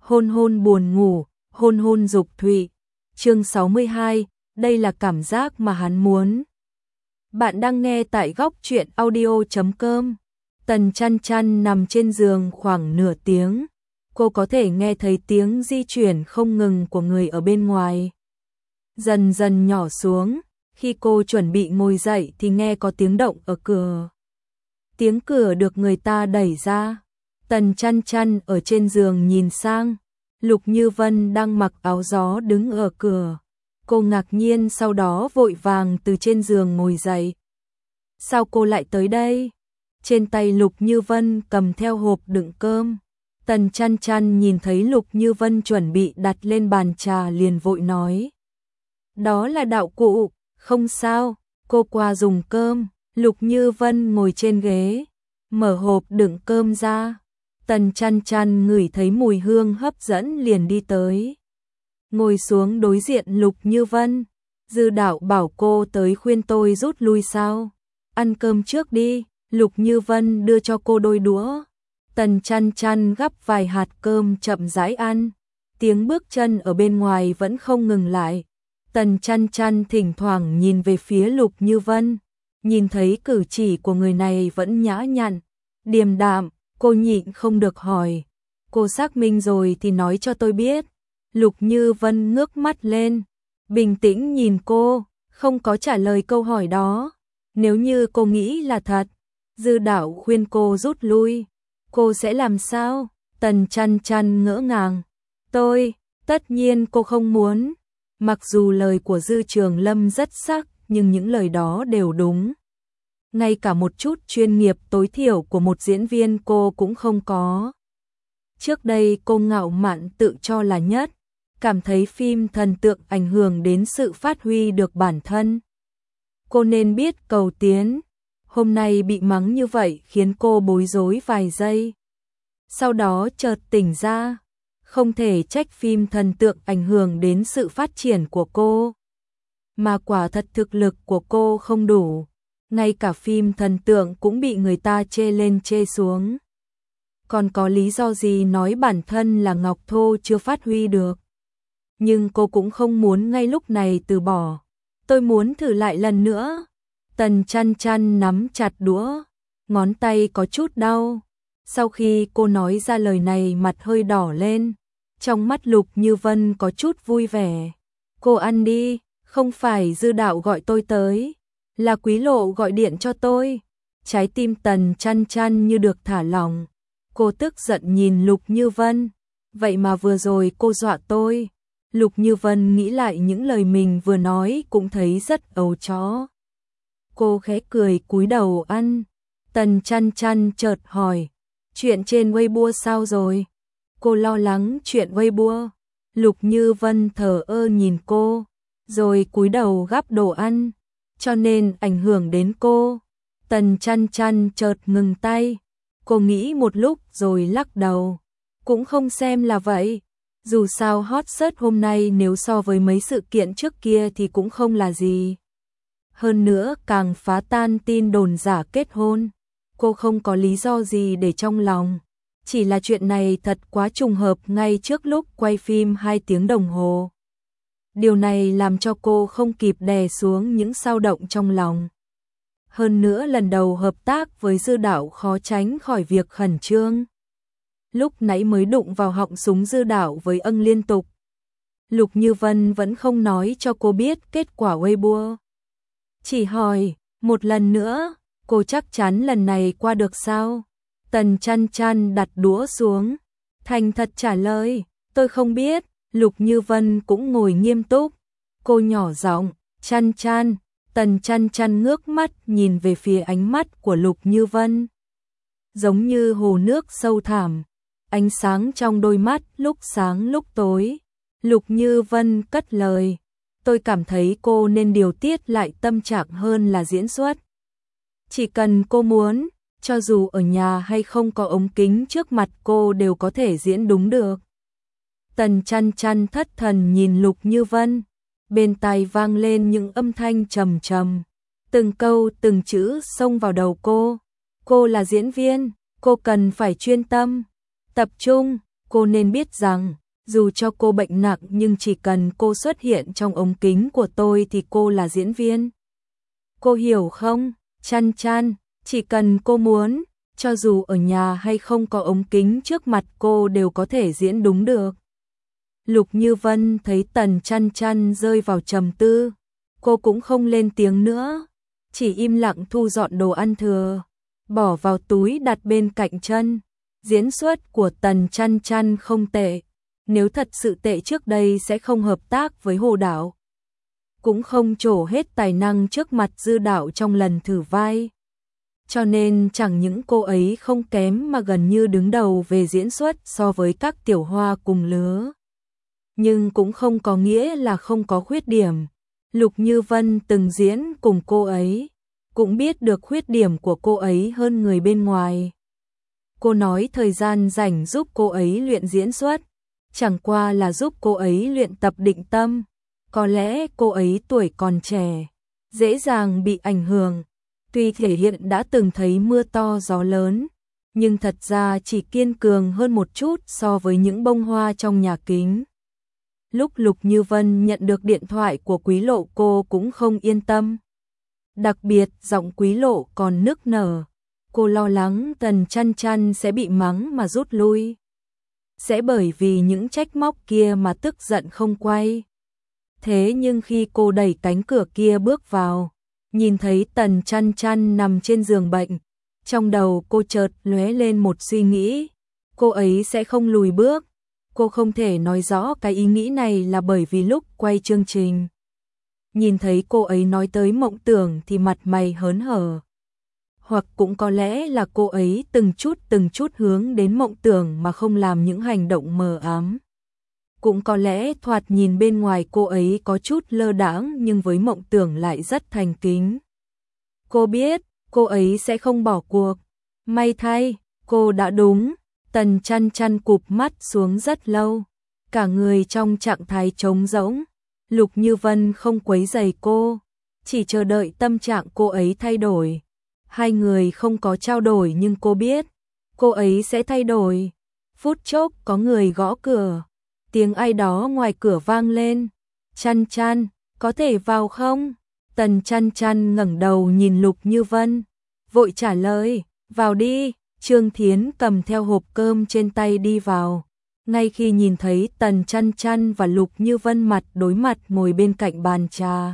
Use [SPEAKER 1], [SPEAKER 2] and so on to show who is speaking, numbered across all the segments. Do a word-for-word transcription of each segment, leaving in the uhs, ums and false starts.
[SPEAKER 1] hôn hôn buồn ngủ, hôn hôn dục thụy. Chương sáu mươi hai, đây là cảm giác mà hắn muốn. Bạn đang nghe tại góc truyện audio chấm com. Tần Chăn Chăn nằm trên giường khoảng nửa tiếng. Cô có thể nghe thấy tiếng di chuyển không ngừng của người ở bên ngoài. Dần dần nhỏ xuống, khi cô chuẩn bị ngồi dậy thì nghe có tiếng động ở cửa. Tiếng cửa được người ta đẩy ra. Tần Chăn Chăn ở trên giường nhìn sang, Lục Như Vân đang mặc áo gió đứng ở cửa. Cô ngạc nhiên sau đó vội vàng từ trên giường ngồi dậy. Sao cô lại tới đây? Trên tay Lục Như Vân cầm theo hộp đựng cơm. Tần Chăn Chăn nhìn thấy Lục Như Vân chuẩn bị đặt lên bàn trà liền vội nói. Đó là đạo cụ, không sao, cô qua dùng cơm. Lục Như Vân ngồi trên ghế, mở hộp đựng cơm ra. Tần Chăn Chăn ngửi thấy mùi hương hấp dẫn liền đi tới. Ngồi xuống đối diện Lục Như Vân. Dư Đạo bảo cô tới khuyên tôi rút lui sao? Ăn cơm trước đi. Lục Như Vân đưa cho cô đôi đũa. Tần Chăn Chăn gắp vài hạt cơm chậm rãi ăn. Tiếng bước chân ở bên ngoài vẫn không ngừng lại. Tần Chăn Chăn thỉnh thoảng nhìn về phía Lục Như Vân. Nhìn thấy cử chỉ của người này vẫn nhã nhặn, điềm đạm, cô nhịn không được hỏi. Cô xác minh rồi thì nói cho tôi biết. Lục Như Vân ngước mắt lên, bình tĩnh nhìn cô, không có trả lời câu hỏi đó. Nếu như cô nghĩ là thật, Dư Đạo khuyên cô rút lui, cô sẽ làm sao? Tần Chăn Chăn ngỡ ngàng. Tôi, tất nhiên cô không muốn. Mặc dù lời của Dư Trường Lâm rất sắc, nhưng những lời đó đều đúng. Ngay cả một chút chuyên nghiệp tối thiểu của một diễn viên cô cũng không có. Trước đây cô ngạo mạn tự cho là nhất, cảm thấy phim thần tượng ảnh hưởng đến sự phát huy được bản thân. Cô nên biết cầu tiến. Hôm nay bị mắng như vậy khiến cô bối rối vài giây. Sau đó chợt tỉnh ra, không thể trách phim thần tượng ảnh hưởng đến sự phát triển của cô. Mà quả thật thực lực của cô không đủ, ngay cả phim thần tượng cũng bị người ta chê lên chê xuống. Còn có lý do gì nói bản thân là ngọc thô chưa phát huy được. Nhưng cô cũng không muốn ngay lúc này từ bỏ. Tôi muốn thử lại lần nữa. Tần Chăn Chăn nắm chặt đũa, ngón tay có chút đau. Sau khi cô nói ra lời này mặt hơi đỏ lên, trong mắt Lục Như Vân có chút vui vẻ. Cô ăn đi. Không phải Dư Đạo gọi tôi tới, là Quý Lộ gọi điện cho tôi. Trái tim Tần Chăn Chăn như được thả lỏng. Cô tức giận nhìn Lục Như Vân. Vậy mà vừa rồi cô dọa tôi. Lục Như Vân nghĩ lại những lời mình vừa nói cũng thấy rất ấu chó. Cô khẽ cười cúi đầu ăn. Tần Chăn Chăn chợt hỏi. Chuyện trên Weibo sao rồi? Cô lo lắng chuyện Weibo. Lục Như Vân thờ ơ nhìn cô, rồi cúi đầu gắp đồ ăn, cho nên ảnh hưởng đến cô. Tần Chăn Chăn chợt ngừng tay. Cô nghĩ một lúc rồi lắc đầu. Cũng không xem là vậy. Dù sao hot search hôm nay nếu so với mấy sự kiện trước kia thì cũng không là gì. Hơn nữa càng phá tan tin đồn giả kết hôn. Cô không có lý do gì để trong lòng. Chỉ là chuyện này thật quá trùng hợp ngay trước lúc quay phim hai tiếng đồng hồ. Điều này làm cho cô không kịp đè xuống những xao động trong lòng. Hơn nữa lần đầu hợp tác với Dư Đạo khó tránh khỏi việc khẩn trương. Lúc nãy mới đụng vào họng súng Dư Đạo với âng liên tục. Lục Như Vân vẫn không nói cho cô biết kết quả Weibo. Chỉ hỏi, một lần nữa, cô chắc chắn lần này qua được sao? Tần Chăn Chăn đặt đũa xuống, thành thật trả lời, tôi không biết. Lục Như Vân cũng ngồi nghiêm túc. Cô nhỏ giọng, Chăn Chăn. Tần Chăn Chăn ngước mắt nhìn về phía ánh mắt của Lục Như Vân. Giống như hồ nước sâu thẳm, ánh sáng trong đôi mắt lúc sáng lúc tối. Lục Như Vân cất lời, tôi cảm thấy cô nên điều tiết lại tâm trạng hơn là diễn xuất. Chỉ cần cô muốn, cho dù ở nhà hay không có ống kính trước mặt cô đều có thể diễn đúng được. Tần Chăn Chăn thất thần nhìn Lục Như Vân, bên tai vang lên những âm thanh trầm trầm, từng câu từng chữ xông vào đầu cô. Cô là diễn viên, cô cần phải chuyên tâm, tập trung. Cô nên biết rằng, dù cho cô bệnh nặng nhưng chỉ cần cô xuất hiện trong ống kính của tôi thì cô là diễn viên. Cô hiểu không, Chăn Chăn, chỉ cần cô muốn, cho dù ở nhà hay không có ống kính trước mặt cô đều có thể diễn đúng được. Lục Như Vân thấy Tần Chăn Chăn rơi vào trầm tư, cô cũng không lên tiếng nữa, chỉ im lặng thu dọn đồ ăn thừa, bỏ vào túi đặt bên cạnh chân. Diễn xuất của Tần Chăn Chăn không tệ, nếu thật sự tệ trước đây sẽ không hợp tác với Hồ Đảo, cũng không trổ hết tài năng trước mặt Dư Đạo trong lần thử vai. Cho nên chẳng những cô ấy không kém mà gần như đứng đầu về diễn xuất so với các tiểu hoa cùng lứa. Nhưng cũng không có nghĩa là không có khuyết điểm. Lục Như Vân từng diễn cùng cô ấy, cũng biết được khuyết điểm của cô ấy hơn người bên ngoài. Cô nói thời gian rảnh giúp cô ấy luyện diễn xuất, chẳng qua là giúp cô ấy luyện tập định tâm. Có lẽ cô ấy tuổi còn trẻ, dễ dàng bị ảnh hưởng. Tuy thể hiện đã từng thấy mưa to gió lớn, nhưng thật ra chỉ kiên cường hơn một chút so với những bông hoa trong nhà kính. Lúc Lục Như Vân nhận được điện thoại của Quý Lộ cô cũng không yên tâm. Đặc biệt giọng Quý Lộ còn nức nở. Cô lo lắng Tần Chăn Chăn sẽ bị mắng mà rút lui. Sẽ bởi vì những trách móc kia mà tức giận không quay. Thế nhưng khi cô đẩy cánh cửa kia bước vào, nhìn thấy Tần Chăn Chăn nằm trên giường bệnh, trong đầu cô chợt lóe lên một suy nghĩ, cô ấy sẽ không lùi bước. Cô không thể nói rõ cái ý nghĩ này là bởi vì lúc quay chương trình, nhìn thấy cô ấy nói tới mộng tưởng thì mặt mày hớn hở. Hoặc cũng có lẽ là cô ấy từng chút từng chút hướng đến mộng tưởng mà không làm những hành động mờ ám. Cũng có lẽ thoạt nhìn bên ngoài cô ấy có chút lơ đãng nhưng với mộng tưởng lại rất thành kính. Cô biết, cô ấy sẽ không bỏ cuộc. May thay, cô đã đúng. Tần Chăn Chăn cụp mắt xuống rất lâu, cả người trong trạng thái trống rỗng. Lục Như Vân không quấy rầy cô, chỉ chờ đợi tâm trạng cô ấy thay đổi. Hai người không có trao đổi nhưng cô biết, cô ấy sẽ thay đổi. Phút chốc có người gõ cửa, tiếng ai đó ngoài cửa vang lên. Chăn Chăn, có thể vào không? Tần Chăn Chăn ngẩng đầu nhìn Lục Như Vân, vội trả lời, vào đi. Trương Thiến cầm theo hộp cơm trên tay đi vào. Ngay khi nhìn thấy Tần Chăn Chăn và Lục Như Vân mặt đối mặt ngồi bên cạnh bàn trà,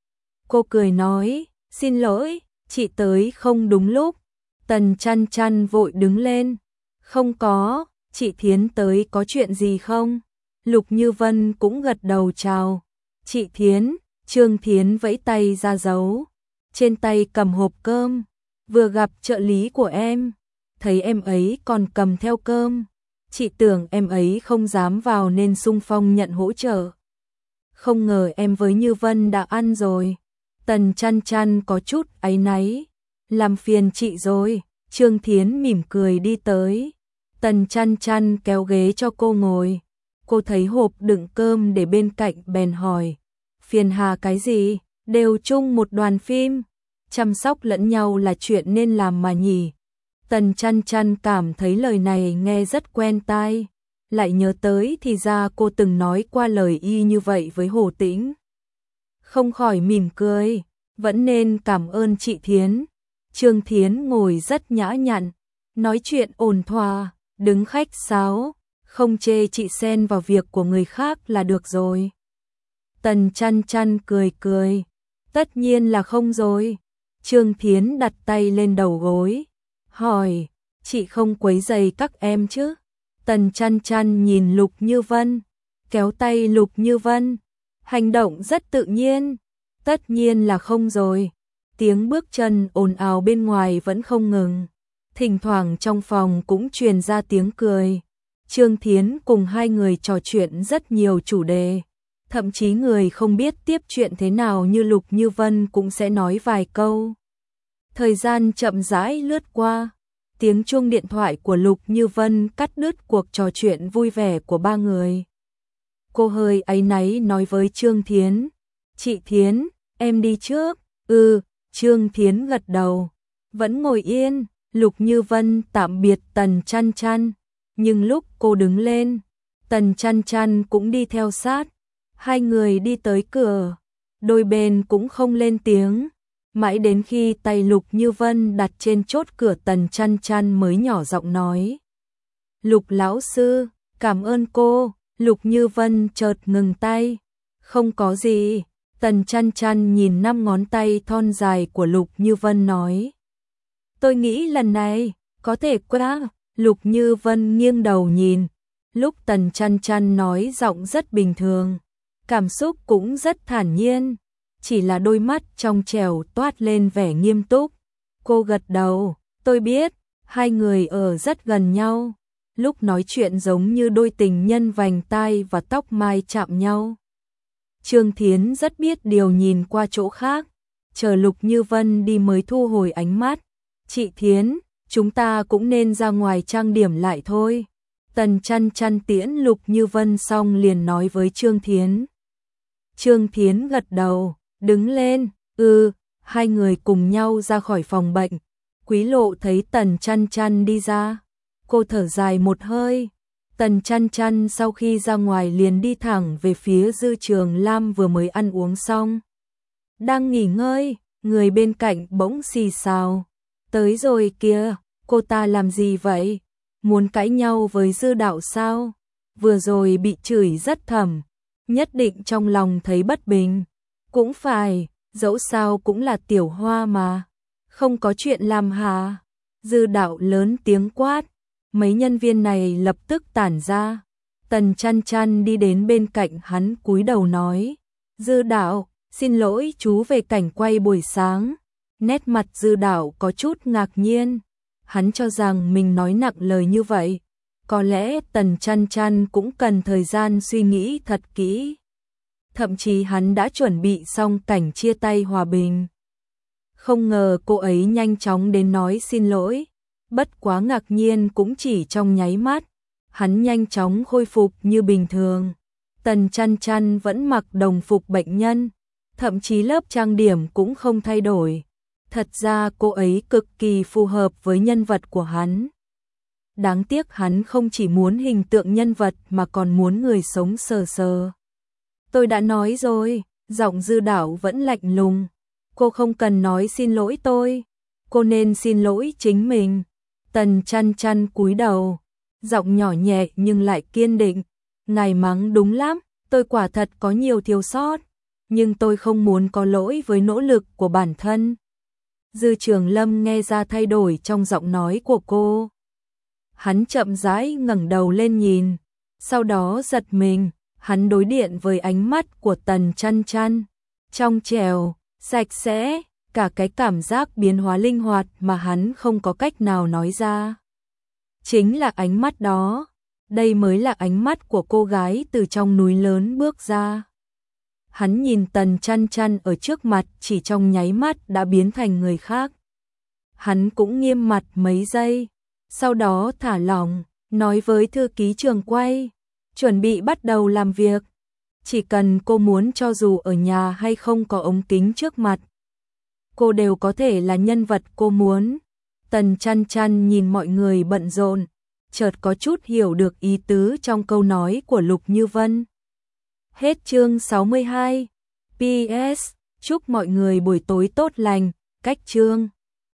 [SPEAKER 1] cô cười nói, xin lỗi, chị tới không đúng lúc. Tần Chăn Chăn vội đứng lên, không có, chị Thiến tới có chuyện gì không? Lục Như Vân cũng gật đầu chào. Chị Thiến, Trương Thiến vẫy tay ra dấu, trên tay cầm hộp cơm, vừa gặp trợ lý của em. Thấy em ấy còn cầm theo cơm, chị tưởng em ấy không dám vào nên xung phong nhận hỗ trợ. Không ngờ em với Như Vân đã ăn rồi. Tần Chăn Chăn có chút áy náy, làm phiền chị rồi. Trương Thiến mỉm cười đi tới, Tần Chăn Chăn kéo ghế cho cô ngồi. Cô thấy hộp đựng cơm để bên cạnh bèn hỏi, phiền hà cái gì, đều chung một đoàn phim, chăm sóc lẫn nhau là chuyện nên làm mà nhỉ. Tần Chăn Chăn cảm thấy lời này nghe rất quen tai, lại nhớ tới thì ra cô từng nói qua lời y như vậy với Hồ Tĩnh. Không khỏi mỉm cười, vẫn nên cảm ơn chị Thiến. Trương Thiến ngồi rất nhã nhặn, nói chuyện ổn thỏa, đứng khách sáo, không chê chị xen vào việc của người khác là được rồi. Tần Chăn Chăn cười cười, tất nhiên là không rồi. Trương Thiến đặt tay lên đầu gối, hỏi, chị không quấy rầy các em chứ? Tần Chăn Chăn nhìn Lục Như Vân, kéo tay Lục Như Vân, hành động rất tự nhiên, tất nhiên là không rồi. Tiếng bước chân ồn ào bên ngoài vẫn không ngừng, thỉnh thoảng trong phòng cũng truyền ra tiếng cười. Trương Thiến cùng hai người trò chuyện rất nhiều chủ đề, thậm chí người không biết tiếp chuyện thế nào như Lục Như Vân cũng sẽ nói vài câu. Thời gian chậm rãi lướt qua, tiếng chuông điện thoại của Lục Như Vân cắt đứt cuộc trò chuyện vui vẻ của ba người. Cô hơi áy náy nói với Trương Thiến, chị Thiến, em đi trước. Ừ, Trương Thiến gật đầu, vẫn ngồi yên. Lục Như Vân tạm biệt Tần Chăn Chăn, nhưng lúc cô đứng lên, Tần Chăn Chăn cũng đi theo sát. Hai người đi tới cửa, đôi bên cũng không lên tiếng, mãi đến khi tay Lục Như Vân đặt trên chốt cửa Tần Chăn Chăn mới nhỏ giọng nói. Lục lão sư, cảm ơn cô. Lục Như Vân chợt ngừng tay. Không có gì. Tần Chăn Chăn nhìn năm ngón tay thon dài của Lục Như Vân nói. Tôi nghĩ lần này, có thể quá. Lục Như Vân nghiêng đầu nhìn. Lúc Tần Chăn Chăn nói giọng rất bình thường, cảm xúc cũng rất thản nhiên, chỉ là đôi mắt trong trẻo toát lên vẻ nghiêm túc. Cô gật đầu, tôi biết, hai người ở rất gần nhau, lúc nói chuyện giống như đôi tình nhân vành tai và tóc mai chạm nhau. Trương Thiến rất biết điều nhìn qua chỗ khác, chờ Lục Như Vân đi mới thu hồi ánh mắt. Chị Thiến, chúng ta cũng nên ra ngoài trang điểm lại thôi. Tần Chăn Chăn tiễn Lục Như Vân xong liền nói với Trương Thiến. Trương Thiến gật đầu, đứng lên, ừ, hai người cùng nhau ra khỏi phòng bệnh. Quý Lộ thấy Tần Chăn Chăn đi ra, cô thở dài một hơi. Tần Chăn Chăn sau khi ra ngoài liền đi thẳng về phía Dư Trường Lam vừa mới ăn uống xong. Đang nghỉ ngơi, người bên cạnh bỗng xì xào. Tới rồi kìa, cô ta làm gì vậy? Muốn cãi nhau với Dư đạo sao? Vừa rồi bị chửi rất thầm, nhất định trong lòng thấy bất bình. Cũng phải, dẫu sao cũng là tiểu hoa mà. Không có chuyện làm hả? Dư đạo lớn tiếng quát. Mấy nhân viên này lập tức tản ra. Tần Chăn Chăn đi đến bên cạnh hắn cúi đầu nói. Dư đạo, xin lỗi chú về cảnh quay buổi sáng. Nét mặt Dư đạo có chút ngạc nhiên. Hắn cho rằng mình nói nặng lời như vậy. Có lẽ Tần Chăn Chăn cũng cần thời gian suy nghĩ thật kỹ. Thậm chí hắn đã chuẩn bị xong cảnh chia tay hòa bình. Không ngờ cô ấy nhanh chóng đến nói xin lỗi. Bất quá ngạc nhiên cũng chỉ trong nháy mắt. Hắn nhanh chóng khôi phục như bình thường. Tần Chăn Chăn vẫn mặc đồng phục bệnh nhân. Thậm chí lớp trang điểm cũng không thay đổi. Thật ra cô ấy cực kỳ phù hợp với nhân vật của hắn. Đáng tiếc hắn không chỉ muốn hình tượng nhân vật mà còn muốn người sống sờ sờ. Tôi đã nói rồi, giọng Dư đạo vẫn lạnh lùng. Cô không cần nói xin lỗi tôi. Cô nên xin lỗi chính mình. Tần Chăn Chăn cúi đầu, giọng nhỏ nhẹ nhưng lại kiên định. Ngài mắng đúng lắm, tôi quả thật có nhiều thiếu sót. Nhưng tôi không muốn có lỗi với nỗ lực của bản thân. Dư Trường Lâm nghe ra thay đổi trong giọng nói của cô. Hắn chậm rãi ngẩng đầu lên nhìn, sau đó giật mình, hắn đối diện với ánh mắt của Tần Chăn Chăn, trong trẻo, sạch sẽ, cả cái cảm giác biến hóa linh hoạt mà hắn không có cách nào nói ra. Chính là ánh mắt đó, đây mới là ánh mắt của cô gái từ trong núi lớn bước ra. Hắn nhìn Tần Chăn Chăn ở trước mặt chỉ trong nháy mắt đã biến thành người khác. Hắn cũng nghiêm mặt mấy giây, sau đó thả lỏng, nói với thư ký trường quay, chuẩn bị bắt đầu làm việc. Chỉ cần cô muốn cho dù ở nhà hay không có ống kính trước mặt, cô đều có thể là nhân vật cô muốn. Tần Chăn Chăn nhìn mọi người bận rộn, chợt có chút hiểu được ý tứ trong câu nói của Lục Như Vân. Hết chương sáu mươi hai. pê ét. Chúc mọi người buổi tối tốt lành. Cách chương